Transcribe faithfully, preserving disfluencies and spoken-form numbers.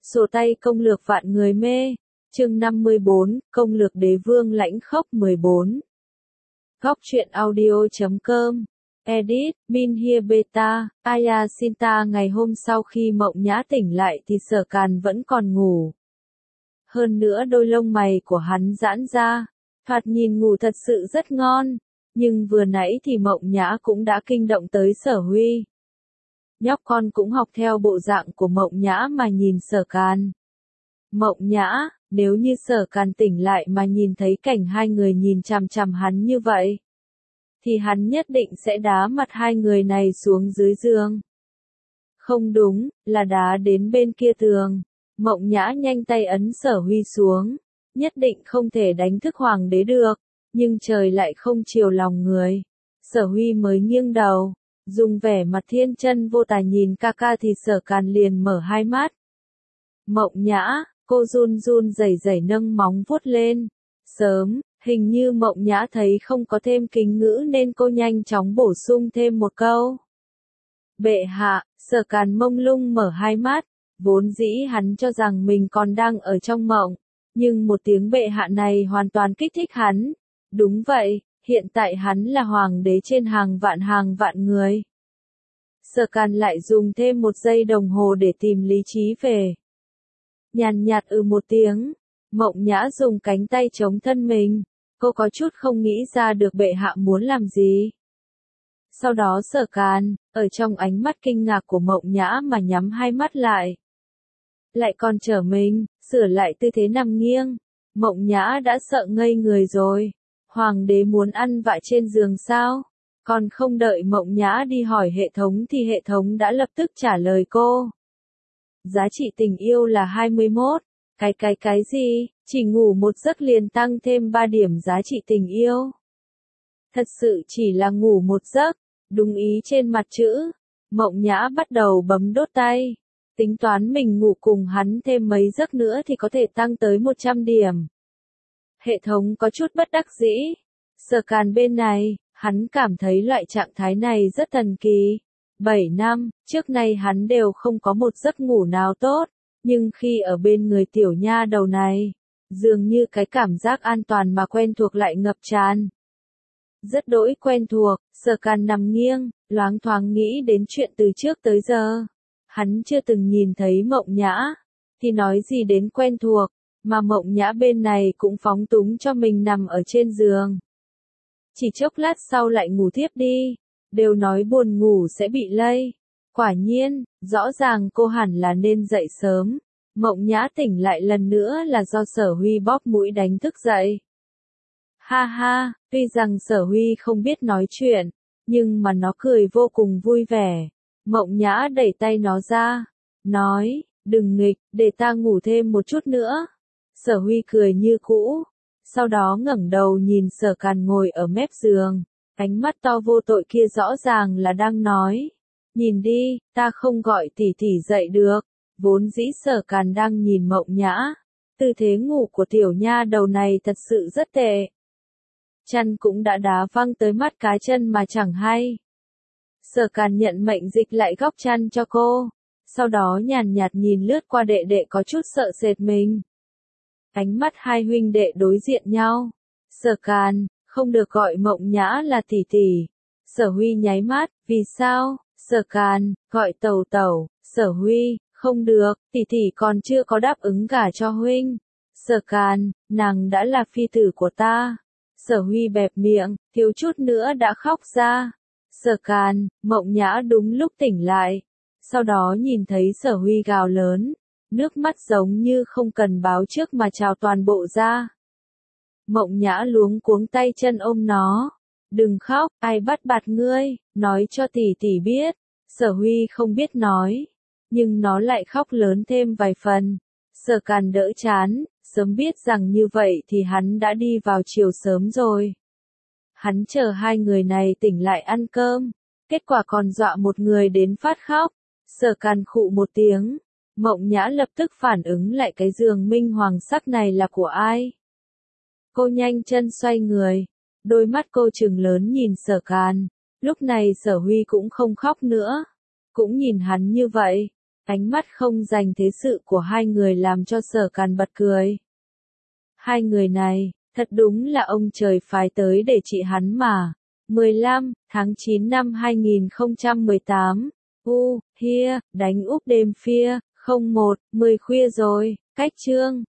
Sổ tay công lược vạn người mê. Chương năm mươi bốn, công lược đế vương lãnh khốc mười bốn. Góc truyện audio chấm com. Edit, Min Hia Beta, Ayasinta. Ngày hôm sau khi Mộng Nhã tỉnh lại thì Sở Càn vẫn còn ngủ. Hơn nữa đôi lông mày của hắn giãn ra, thoạt nhìn ngủ thật sự rất ngon. Nhưng vừa nãy thì Mộng Nhã cũng đã kinh động tới Sở Huy. Nhóc con cũng học theo bộ dạng của Mộng Nhã mà nhìn Sở Càn. Mộng Nhã, nếu như Sở Càn tỉnh lại mà nhìn thấy cảnh hai người nhìn chằm chằm hắn như vậy, thì hắn nhất định sẽ đá mặt hai người này xuống dưới giường. Không đúng, là đá đến bên kia tường. Mộng Nhã nhanh tay ấn Sở Huy xuống. Nhất định không thể đánh thức hoàng đế được, nhưng trời lại không chiều lòng người. Sở Huy mới nghiêng đầu, dùng vẻ mặt thiên chân vô tà nhìn ca ca thì Sở Càn liền mở hai mắt. Mộng Nhã, cô run run rẩy rẩy nâng móng vuốt lên. Sớm, hình như Mộng Nhã thấy không có thêm kính ngữ nên cô nhanh chóng bổ sung thêm một câu. Bệ hạ. Sở Càn mông lung mở hai mắt, vốn dĩ hắn cho rằng mình còn đang ở trong mộng, nhưng một tiếng bệ hạ này hoàn toàn kích thích hắn. Đúng vậy, hiện tại hắn là hoàng đế trên hàng vạn hàng vạn người. Sở Càn lại dùng thêm một giây đồng hồ để tìm lý trí về. Nhàn nhạt ừ một tiếng, Mộng Nhã dùng cánh tay chống thân mình, cô có chút không nghĩ ra được bệ hạ muốn làm gì. Sau đó Sở Càn, ở trong ánh mắt kinh ngạc của Mộng Nhã mà nhắm hai mắt lại. Lại còn trở mình, sửa lại tư thế nằm nghiêng. Mộng Nhã đã sợ ngây người rồi. Hoàng đế muốn ăn vạ trên giường sao? Còn không đợi Mộng Nhã đi hỏi hệ thống thì hệ thống đã lập tức trả lời cô. Giá trị tình yêu là hai mươi mốt. Cái cái cái gì? Chỉ ngủ một giấc liền tăng thêm ba điểm giá trị tình yêu. Thật sự chỉ là ngủ một giấc. Đúng ý trên mặt chữ. Mộng Nhã bắt đầu bấm đốt tay. Tính toán mình ngủ cùng hắn thêm mấy giấc nữa thì có thể tăng tới một trăm điểm. Hệ thống có chút bất đắc dĩ. Sở Càn bên này, hắn cảm thấy loại trạng thái này rất thần kỳ. bảy năm, trước nay hắn đều không có một giấc ngủ nào tốt, nhưng khi ở bên người tiểu nha đầu này, dường như cái cảm giác an toàn mà quen thuộc lại ngập tràn. Rất đỗi quen thuộc, Sở Càn nằm nghiêng, loáng thoáng nghĩ đến chuyện từ trước tới giờ. Hắn chưa từng nhìn thấy Mộng Nhã, thì nói gì đến quen thuộc, mà Mộng Nhã bên này cũng phóng túng cho mình nằm ở trên giường. Chỉ chốc lát sau lại ngủ thiếp đi, đều nói buồn ngủ sẽ bị lây. Quả nhiên, rõ ràng cô hẳn là nên dậy sớm. Mộng Nhã tỉnh lại lần nữa là do Sở Huy bóp mũi đánh thức dậy. Ha ha, tuy rằng Sở Huy không biết nói chuyện, nhưng mà nó cười vô cùng vui vẻ. Mộng Nhã đẩy tay nó ra, nói, đừng nghịch, để ta ngủ thêm một chút nữa. Sở Huy cười như cũ, sau đó ngẩng đầu nhìn Sở Càn ngồi ở mép giường, ánh mắt to vô tội kia rõ ràng là đang nói, nhìn đi, ta không gọi tỷ tỷ dậy được. Vốn dĩ Sở Càn đang nhìn Mộng Nhã, tư thế ngủ của tiểu nha đầu này thật sự rất tệ. Chăn cũng đã đá văng tới mắt cá chân mà chẳng hay. Sở Càn nhận mệnh dịch lại góc chăn cho cô, sau đó nhàn nhạt nhìn lướt qua đệ đệ có chút sợ sệt mình. Ánh mắt hai huynh đệ đối diện nhau. Sở Càn, không được gọi Mộng Nhã là tỷ tỷ. Sở Huy nháy mắt, vì sao? Sở Càn, gọi tẩu tẩu. Sở Huy, không được, tỷ tỷ còn chưa có đáp ứng gả cho huynh. Sở Càn, nàng đã là phi tử của ta. Sở Huy bẹp miệng, thiếu chút nữa đã khóc ra. Sở Càn, Mộng Nhã đúng lúc tỉnh lại. Sau đó nhìn thấy Sở Huy gào lớn, nước mắt giống như không cần báo trước mà trào toàn bộ ra. Mộng Nhã luống cuống tay chân ôm nó. Đừng khóc, ai bắt bạt ngươi, nói cho tỷ tỷ biết. Sở Huy không biết nói, nhưng nó lại khóc lớn thêm vài phần. Sở Càn đỡ chán, sớm biết rằng như vậy thì hắn đã đi vào chiều sớm rồi. Hắn chờ hai người này tỉnh lại ăn cơm, kết quả còn dọa một người đến phát khóc. Sở Càn khụ một tiếng, Mộng Nhã lập tức phản ứng lại cái giường minh hoàng sắc này là của ai. Cô nhanh chân xoay người, đôi mắt cô trừng lớn nhìn Sở Càn, lúc này Sở Huy cũng không khóc nữa, cũng nhìn hắn như vậy, Ánh mắt không dành thế sự của hai người làm cho Sở Càn bật cười. Hai người này, thật đúng là ông trời phái tới để trị hắn mà. mười lăm tháng chín năm hai nghìn không trăm mười tám. U, hia, đánh úp đêm phia, không một, mười khuya rồi, cách chương.